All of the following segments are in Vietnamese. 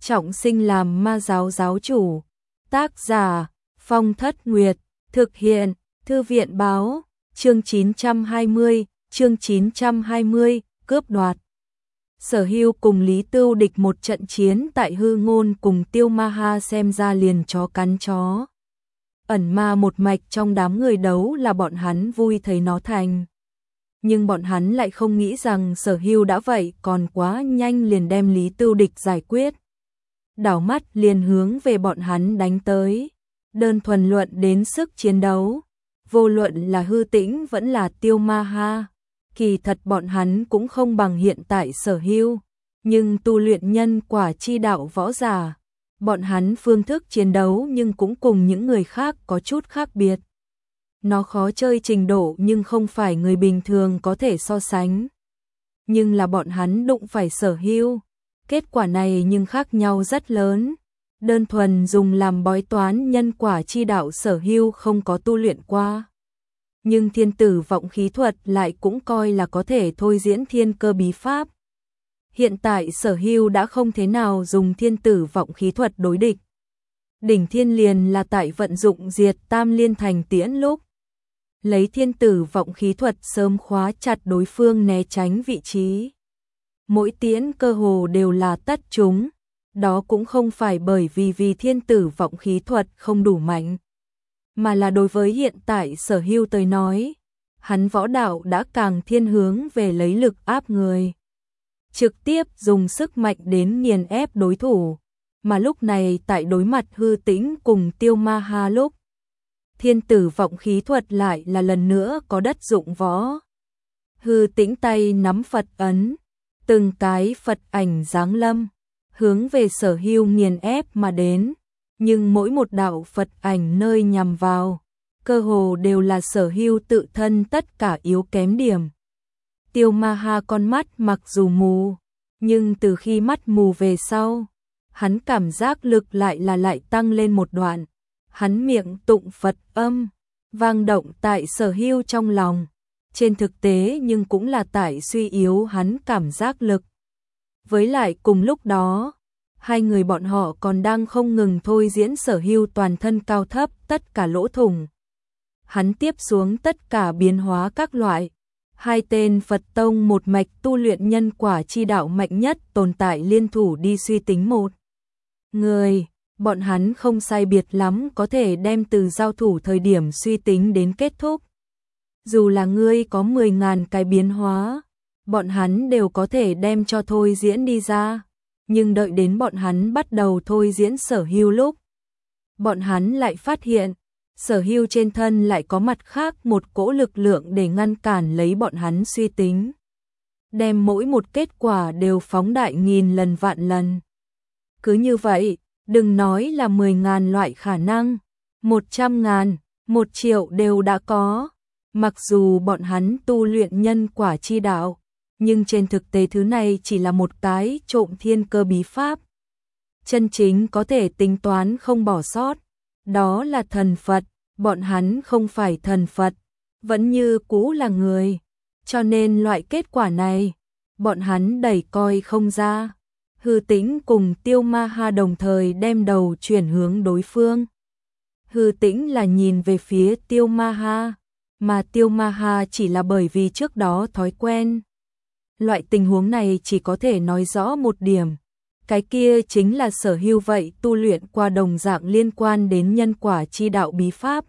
trọng sinh làm ma giáo giáo chủ. Tác giả Phong Thất Nguyệt. Thực hiện Thư viện báo. Chương 920, cướp đoạt. Sở Hưu cùng Lý Tưu địch một trận chiến tại Hư Ngôn cùng Tiêu Ma Ha xem ra liền chó cắn chó. Ẩn ma một mạch trong đám người đấu là bọn hắn vui thấy nó thành. Nhưng bọn hắn lại không nghĩ rằng Sở Hưu đã vậy còn quá nhanh liền đem Lý Tưu địch giải quyết. Đảo mắt liền hướng về bọn hắn đánh tới. Đơn thuần luận đến sức chiến đấu, vô luận là Hư Tĩnh vẫn là Tiêu Ma Ha, kỳ thật bọn hắn cũng không bằng hiện tại Sở Hưu, nhưng tu luyện nhân quả chi đạo võ giả, bọn hắn phương thức chiến đấu nhưng cũng cùng những người khác có chút khác biệt. Nó khó chơi trình độ nhưng không phải người bình thường có thể so sánh. Nhưng là bọn hắn đụng phải Sở Hưu, kết quả này nhưng khác nhau rất lớn. Đơn thuần dùng làm bói toán nhân quả chi đạo Sở Hưu không có tu luyện qua. Nhưng thiên tử vọng khí thuật lại cũng coi là có thể thôi diễn thiên cơ bí pháp. Hiện tại Sở Hưu đã không thế nào dùng thiên tử vọng khí thuật đối địch. Đỉnh thiên liền là tại vận dụng diệt tam liên thành tiễn lúc. Lấy thiên tử vọng khí thuật sớm khóa chặt đối phương né tránh vị trí. Mỗi tiễn cơ hồ đều là tất trúng. Đó cũng không phải bởi vì thiên tử vọng khí thuật không đủ mạnh, mà là đối với hiện tại Sở Hưu tới nói, hắn võ đạo đã càng thiên hướng về lấy lực áp người, trực tiếp dùng sức mạnh đến nghiền ép đối thủ, mà lúc này tại đối mặt Hư Tĩnh cùng Tiêu Ma Ha lúc, thiên tử vọng khí thuật lại là lần nữa có đất dụng võ. Hư Tĩnh tay nắm Phật ấn, từng cái Phật ảnh giáng lâm, hướng về Sở Hưu nghiền ép mà đến, nhưng mỗi một đạo Phật ảnh nơi nhằm vào, cơ hồ đều là Sở Hưu tự thân tất cả yếu kém điểm. Tiêu Ma Ha con mắt mặc dù mù, nhưng từ khi mắt mù về sau, hắn cảm giác lực lại tăng lên một đoạn. Hắn miệng tụng Phật âm, vang động tại Sở Hưu trong lòng, trên thực tế nhưng cũng là tại suy yếu hắn cảm giác lực. Với lại cùng lúc đó, hai người bọn họ còn đang không ngừng thôi diễn Sở Hưu toàn thân cao thấp tất cả lỗ thủng. Hắn tiếp xuống tất cả biến hóa các loại. Hai tên Phật tông một mạch tu luyện nhân quả chi đạo mạnh nhất tồn tại liên thủ đi suy tính một người. Bọn hắn không sai biệt lắm có thể đem từ giao thủ thời điểm suy tính đến kết thúc. Dù là ngươi có 10.000 cái biến hóa, bọn hắn đều có thể đem cho thôi diễn đi ra. Nhưng đợi đến bọn hắn bắt đầu thôi diễn Sở Hưu lúc, bọn hắn lại phát hiện, Sở Hưu trên thân lại có mặt khác một cỗ lực lượng để ngăn cản lấy bọn hắn suy tính. Đem mỗi một kết quả đều phóng đại nghìn lần vạn lần. Cứ như vậy, đừng nói là 10.000 loại khả năng, 100.000, 1 triệu đều đã có. Mặc dù bọn hắn tu luyện nhân quả chi đạo, nhưng trên thực tế thứ này chỉ là một cái trộm thiên cơ bí pháp. Chân chính có thể tính toán không bỏ sót, đó là thần Phật, bọn hắn không phải thần Phật, vẫn như cũ là người. Cho nên loại kết quả này, bọn hắn đẩy coi không ra. Hư Tĩnh cùng Tiêu Ma Ha đồng thời đem đầu chuyển hướng đối phương. Hư Tĩnh là nhìn về phía Tiêu Ma Ha, mà Tiêu Ma Ha chỉ là bởi vì trước đó thói quen. Loại tình huống này chỉ có thể nói rõ một điểm, cái kia chính là Sở Hưu vậy tu luyện qua đồng dạng liên quan đến nhân quả chi đạo bí pháp.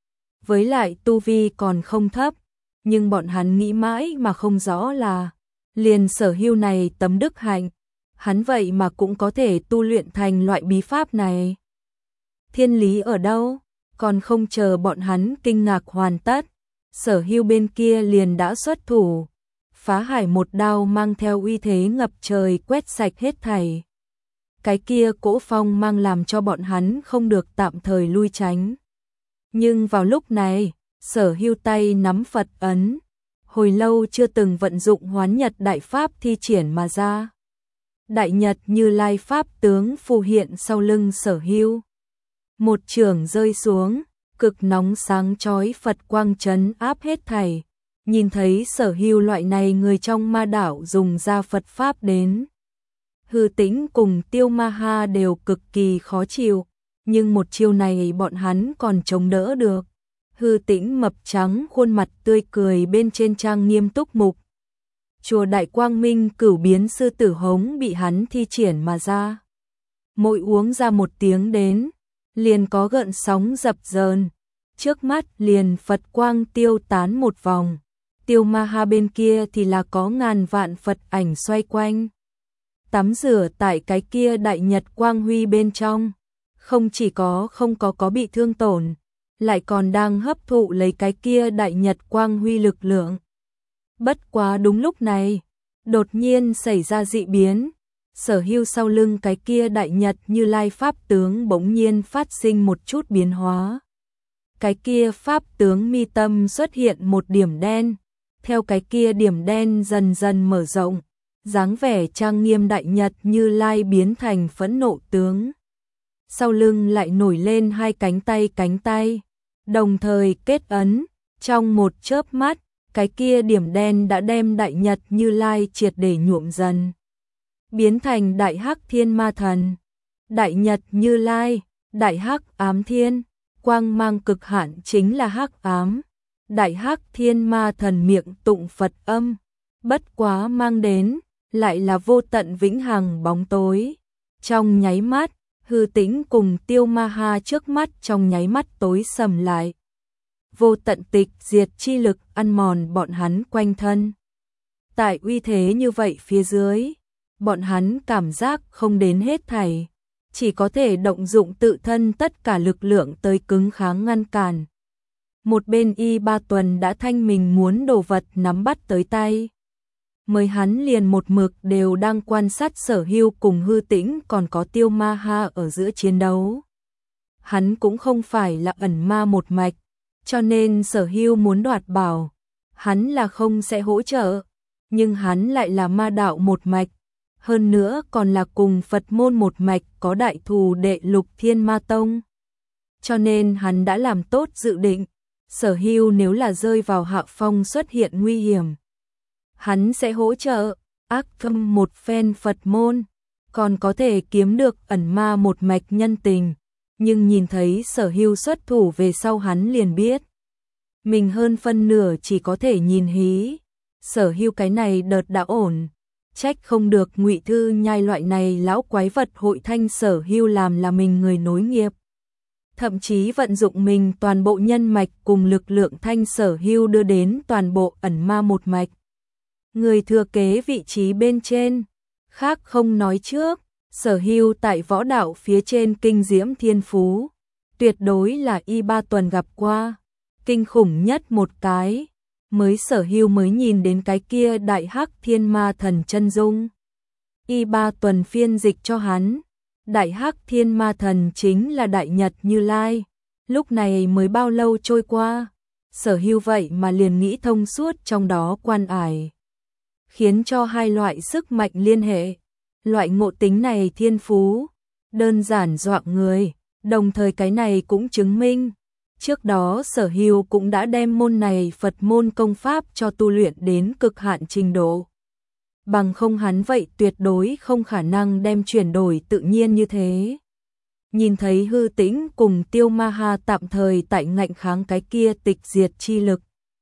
Với lại tu vi còn không thấp, nhưng bọn hắn nghĩ mãi mà không rõ là, liền Sở Hưu này tấm đức hạnh, hắn vậy mà cũng có thể tu luyện thành loại bí pháp này. Thiên lý ở đâu? Còn không chờ bọn hắn kinh ngạc hoàn tất, Sở Hưu bên kia liền đã xuất thủ. Phá hải một đao mang theo uy thế ngập trời quét sạch hết thảy. Cái kia cỗ phong mang làm cho bọn hắn không được tạm thời lui tránh. Nhưng vào lúc này, Sở Hưu tay nắm Phật ấn, hồi lâu chưa từng vận dụng Hoán Nhật đại pháp thi triển mà ra. Đại Nhật Như Lai pháp tướng phù hiện sau lưng Sở Hưu. Một chưởng rơi xuống, cực nóng sáng chói Phật quang trấn áp hết thảy. Nhìn thấy Sở Hưu loại này người trong ma đảo dùng ra Phật pháp đến Hư Tĩnh cùng Tiêu Ma Ha đều cực kỳ khó chịu, nhưng một chiêu này bọn hắn còn chống đỡ được. Hư Tĩnh mập trắng, khuôn mặt tươi cười bên trên trang nghiêm túc mục. Chùa Đại Quang Minh Cửu Biến Sư Tử Hống bị hắn thi triển mà ra. Mỗi uống ra một tiếng đến, liền có gợn sóng dập dờn, trước mắt liền Phật quang tiêu tán một vòng. Tiêu Ma Ha bên kia thì là có ngàn vạn Phật ảnh xoay quanh. Tắm rửa tại cái kia đại nhật quang huy bên trong, không chỉ không có bị thương tổn, lại còn đang hấp thụ lấy cái kia đại nhật quang huy lực lượng. Bất quá đúng lúc này, đột nhiên xảy ra dị biến, Sở Hưu sau lưng cái kia đại nhật Như Lai pháp tướng bỗng nhiên phát sinh một chút biến hóa. Cái kia pháp tướng mi tâm xuất hiện một điểm đen, theo cái kia điểm đen dần dần mở rộng, dáng vẻ trang nghiêm đại nhật Như Lai biến thành phẫn nộ tướng. Sau lưng lại nổi lên hai cánh tay, đồng thời kết ấn, trong một chớp mắt, cái kia điểm đen đã đem đại nhật Như Lai triệt để nhuộm dần, biến thành đại hắc thiên ma thần. Đại nhật Như Lai, đại hắc ám thiên, quang mang cực hạn chính là hắc ám. Đại hắc thiên ma thần miệng tụng Phật âm, bất quá mang đến lại là vô tận vĩnh hằng bóng tối. Trong nháy mắt, Hư Tĩnh cùng Tiêu Ma Ha trước mắt trong nháy mắt tối sầm lại. Vô tận tịch diệt chi lực ăn mòn bọn hắn quanh thân. Tại uy thế như vậy phía dưới, bọn hắn cảm giác không đến hết thảy, chỉ có thể động dụng tự thân tất cả lực lượng tới cứng kháng ngăn cản. Một bên Y Ba Tuần đã thanh mình muốn đồ vật nắm bắt tới tay. Mới hắn liền một mực đều đang quan sát Sở Hưu cùng Hư Tĩnh còn có Tiêu Ma Ha ở giữa chiến đấu. Hắn cũng không phải là ẩn ma một mạch, cho nên Sở Hưu muốn đoạt bảo, hắn là không sẽ hỗ trợ, nhưng hắn lại là ma đạo một mạch, hơn nữa còn là cùng Phật môn một mạch có đại thù đệ Lục Thiên Ma Tông. Cho nên hắn đã làm tốt dự định, Sở Hưu nếu là rơi vào hạ phong xuất hiện nguy hiểm, hắn sẽ hỗ trợ, ác thâm một phen Phật môn, còn có thể kiếm được ẩn ma một mạch nhân tình. Nhưng nhìn thấy Sở Hưu xuất thủ về sau hắn liền biết, mình hơn phân nửa chỉ có thể nhìn hí. Sở Hưu cái này đợt đã ổn, trách không được Ngụy Thư Nhai loại này lão quái vật hội thanh Sở Hưu làm là mình người nối nghiệp. Thậm chí vận dụng mình toàn bộ nhân mạch cùng lực lượng thanh Sở Hưu đưa đến toàn bộ ẩn ma một mạch. Người thừa kế vị trí bên trên, khác không nói trước, Sở Hưu tại võ đạo phía trên kinh diễm thiên phú, tuyệt đối là Y Ba Tuần gặp qua, kinh khủng nhất một cái, mới Sở Hưu mới nhìn đến cái kia đại hắc thiên ma thần chân dung. Y Ba Tuần phiên dịch cho hắn, đại hắc thiên ma thần chính là đại nhật Như Lai. Lúc này mới bao lâu trôi qua, Sở Hưu vậy mà liền nghĩ thông suốt trong đó quan ải, khiến cho hai loại sức mạnh liên hệ. Loại ngộ tính này thiên phú, đơn giản dọa người, đồng thời cái này cũng chứng minh, trước đó Sở Hưu cũng đã đem môn này Phật môn công pháp cho tu luyện đến cực hạn trình độ. Bằng không hắn vậy tuyệt đối không khả năng đem chuyển đổi tự nhiên như thế. Nhìn thấy Hư Tĩnh cùng Tiêu Ma Ha tạm thời tại ngạnh kháng cái kia tịch diệt chi lực,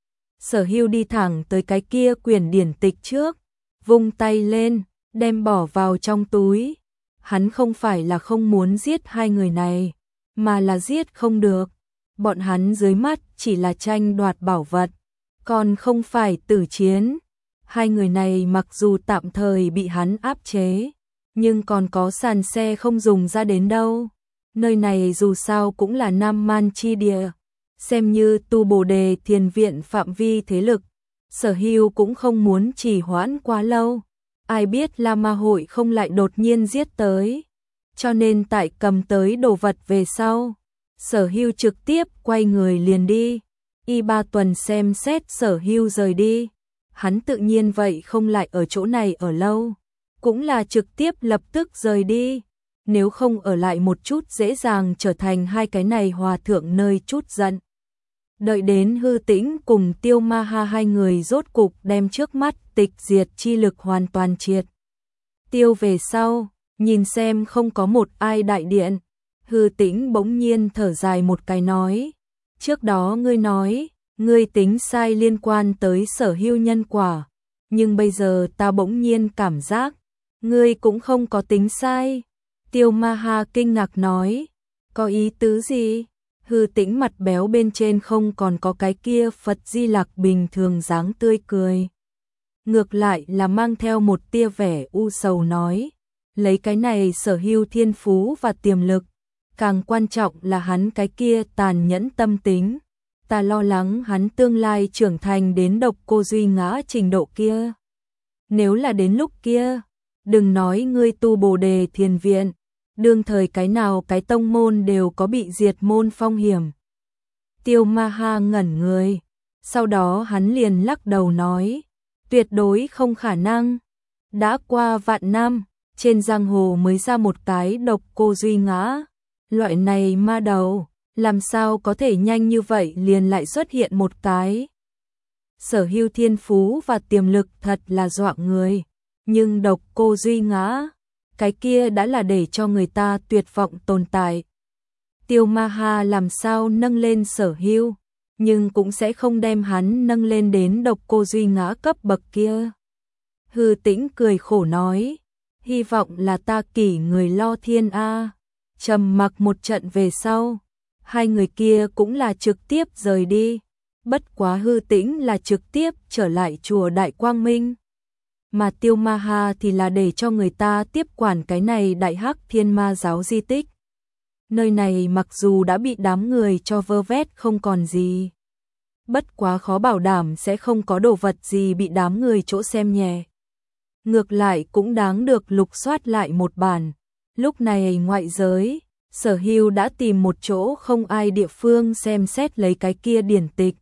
Sở Hưu đi thẳng tới cái kia quyển điển tịch trước, vung tay lên, đem bỏ vào trong túi. Hắn không phải là không muốn giết hai người này, mà là giết không được. Bọn hắn dưới mắt chỉ là tranh đoạt bảo vật, còn không phải tử chiến. Hai người này mặc dù tạm thời bị hắn áp chế, nhưng còn có sàn xe không dùng ra đến đâu. Nơi này dù sao cũng là Nam Man chi địa, xem như tu Bồ Đề Thiền Viện phạm vi thế lực. Sở Hưu cũng không muốn trì hoãn quá lâu. Ai biết La Ma hội không lại đột nhiên giết tới. Cho nên tại cầm tới đồ vật về sau, Sở Hưu trực tiếp quay người liền đi. Y Ba Tuần xem xét Sở Hưu rời đi, hắn tự nhiên vậy không lại ở chỗ này ở lâu, cũng là trực tiếp lập tức rời đi. Nếu không ở lại một chút dễ dàng trở thành hai cái này hòa thượng nơi chút giận. Đợi đến Hư Tĩnh cùng Tiêu Ma Ha hai người rốt cục đem trước mắt tịch diệt chi lực hoàn toàn triệt tiêu về sau, nhìn xem không có một ai đại điện. Hư Tĩnh bỗng nhiên thở dài một cái nói, trước đó ngươi nói, ngươi tính sai liên quan tới sở hữu nhân quả, nhưng bây giờ ta bỗng nhiên cảm giác, ngươi cũng không có tính sai. Tiêu Ma Ha kinh ngạc nói, có ý tứ gì? Hư Tĩnh mặt béo bên trên không còn có cái kia Phật Di Lặc bình thường dáng tươi cười. Ngược lại là mang theo một tia vẻ u sầu nói, lấy cái này sở hữu thiên phú và tiềm lực, càng quan trọng là hắn cái kia tàn nhẫn tâm tính. Ta lo lắng hắn tương lai trưởng thành đến độc cô duy ngã trình độ kia. Nếu là đến lúc kia, đừng nói ngươi tu Bồ Đề Thiền Viện, đương thời cái nào cái tông môn đều có bị diệt môn phong hiểm. Tiêu Ma Ha ngẩn người, sau đó hắn liền lắc đầu nói, tuyệt đối không khả năng. Đã qua vạn năm, trên giang hồ mới ra một cái độc cô duy ngã, loại này ma đầu, làm sao có thể nhanh như vậy liền lại xuất hiện một cái. Sở hữu thiên phú và tiềm lực thật là dọa người, nhưng độc cô duy ngã, cái kia đã là để cho người ta tuyệt vọng tồn tại. Tiêu Ma Ha làm sao nâng lên sở hữu, nhưng cũng sẽ không đem hắn nâng lên đến độc cô duy ngã cấp bậc kia. Hư Tĩnh cười khổ nói, hy vọng là ta kỷ người lo thiên a. Trầm mặc một trận về sau, hai người kia cũng là trực tiếp rời đi. Bất quá Hư Tĩnh là trực tiếp trở lại chùa Đại Quang Minh, mà Tiêu Ma Ha thì là để cho người ta tiếp quản cái này Đại Hắc Thiên Ma giáo di tích. Nơi này mặc dù đã bị đám người cho vơ vét không còn gì, bất quá khó bảo đảm sẽ không có đồ vật gì bị đám người chỗ xem nhẹ. Ngược lại cũng đáng được lục soát lại một bản. Lúc này ngoại giới, Sở Hưu đã tìm một chỗ không ai địa phương xem xét lấy cái kia điển tịch.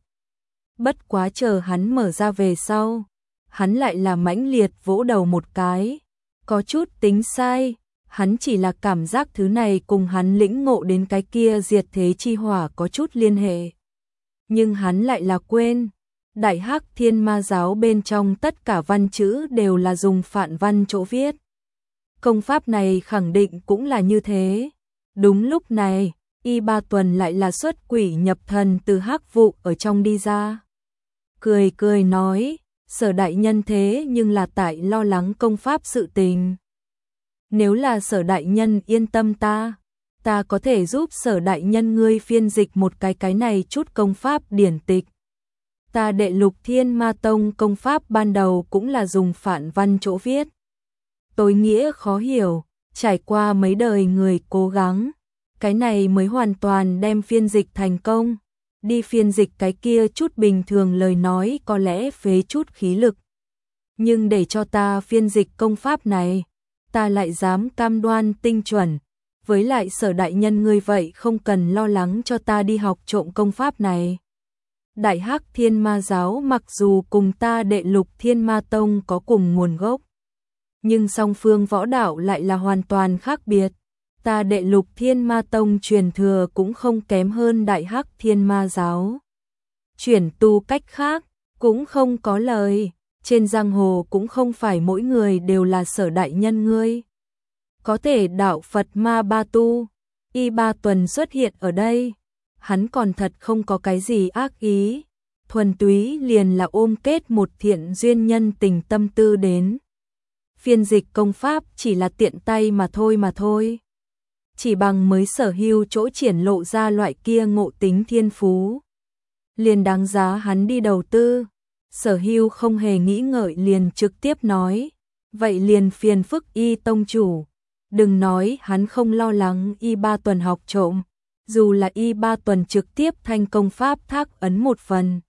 Bất quá chờ hắn mở ra về sau, hắn lại là mãnh liệt vỗ đầu một cái. Có chút tính sai, hắn chỉ là cảm giác thứ này cùng hắn lĩnh ngộ đến cái kia diệt thế chi hỏa có chút liên hệ. Nhưng hắn lại là quên, Đại Hắc Thiên Ma giáo bên trong tất cả văn chữ đều là dùng phạn văn chỗ viết. Công pháp này khẳng định cũng là như thế. Đúng lúc này, Y Ba Tuần lại là xuất quỷ nhập thần từ hắc vụ ở trong đi ra. Cười cười nói, Sở đại nhân thế nhưng là tại lo lắng công pháp sự tình. Nếu là Sở đại nhân yên tâm ta có thể giúp Sở đại nhân ngươi phiên dịch một cái này chút công pháp điển tịch. Ta Đệ Lục Thiên Ma Tông công pháp ban đầu cũng là dùng phạn văn chỗ viết. Tối nghĩa khó hiểu, trải qua mấy đời người cố gắng, cái này mới hoàn toàn đem phiên dịch thành công. Đi phiên dịch cái kia chút bình thường lời nói có lẽ phế chút khí lực. Nhưng để cho ta phiên dịch công pháp này, ta lại dám cam đoan tinh chuẩn. Với lại Sở đại nhân ngươi vậy không cần lo lắng cho ta đi học trộm công pháp này. Đại Hắc Thiên Ma giáo mặc dù cùng ta Đệ Lục Thiên Ma Tông có cùng nguồn gốc, nhưng song phương võ đạo lại là hoàn toàn khác biệt. Ta Đệ Lục Thiên Ma Tông truyền thừa cũng không kém hơn Đại Hắc Thiên Ma giáo. Chuyển tu cách khác, cũng không có lời. Trên giang hồ cũng không phải mỗi người đều là Sở đại nhân ngươi. Có thể đạo Phật ma ba tu, Y Ba Tuần xuất hiện ở đây. Hắn còn thật không có cái gì ác ý. Thuần túy liền là ôm kết một thiện duyên nhân tình tâm tư đến. Phiên dịch công pháp chỉ là tiện tay mà thôi. Chỉ bằng mới Sở Hưu chỗ triển lộ ra loại kia ngộ tính thiên phú, liền đáng giá hắn đi đầu tư. Sở Hưu không hề nghĩ ngợi liền trực tiếp nói, vậy liền phiền phức Y tông chủ. Đừng nói hắn không lo lắng Y Ba Tuần học trộm, dù là Y Ba Tuần trực tiếp thanh công pháp thác ấn một phần,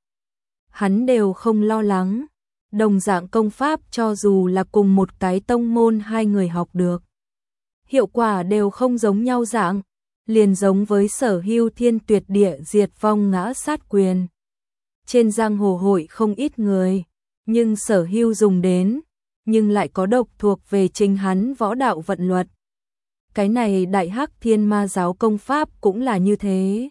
hắn đều không lo lắng. Đồng dạng công pháp cho dù là cùng một cái tông môn hai người học được, hiệu quả đều không giống nhau dạng, liền giống với Sở Hưu thiên tuyệt địa diệt vong ngã sát quyền. Trên giang hồ hội không ít người, nhưng Sở Hưu dùng đến, nhưng lại có độc thuộc về chính hắn võ đạo vận luật. Cái này Đại Hắc Thiên Ma giáo công pháp cũng là như thế.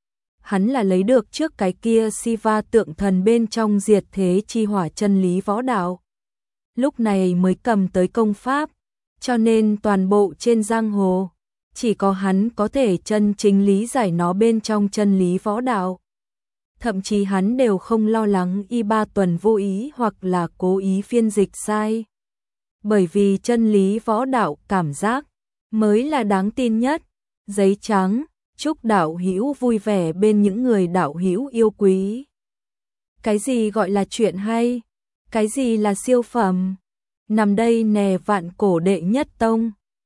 Hắn là lấy được trước cái kia Siva tượng thần bên trong diệt thế chi hỏa chân lý võ đạo. Lúc này mới cầm tới công pháp, Cho nên toàn bộ trên giang hồ, chỉ có hắn có thể chân chính lý giải nó bên trong chân lý võ đạo. Thậm chí hắn đều không lo lắng Y Ba Tuần vô ý hoặc là cố ý phiên dịch sai. Bởi vì chân lý võ đạo cảm giác mới là đáng tin nhất. Giấy trắng, chúc đạo hữu vui vẻ bên những người đạo hữu yêu quý. Cái gì gọi là chuyện hay? Cái gì là siêu phẩm? Nằm đây nè vạn cổ đệ nhất tông.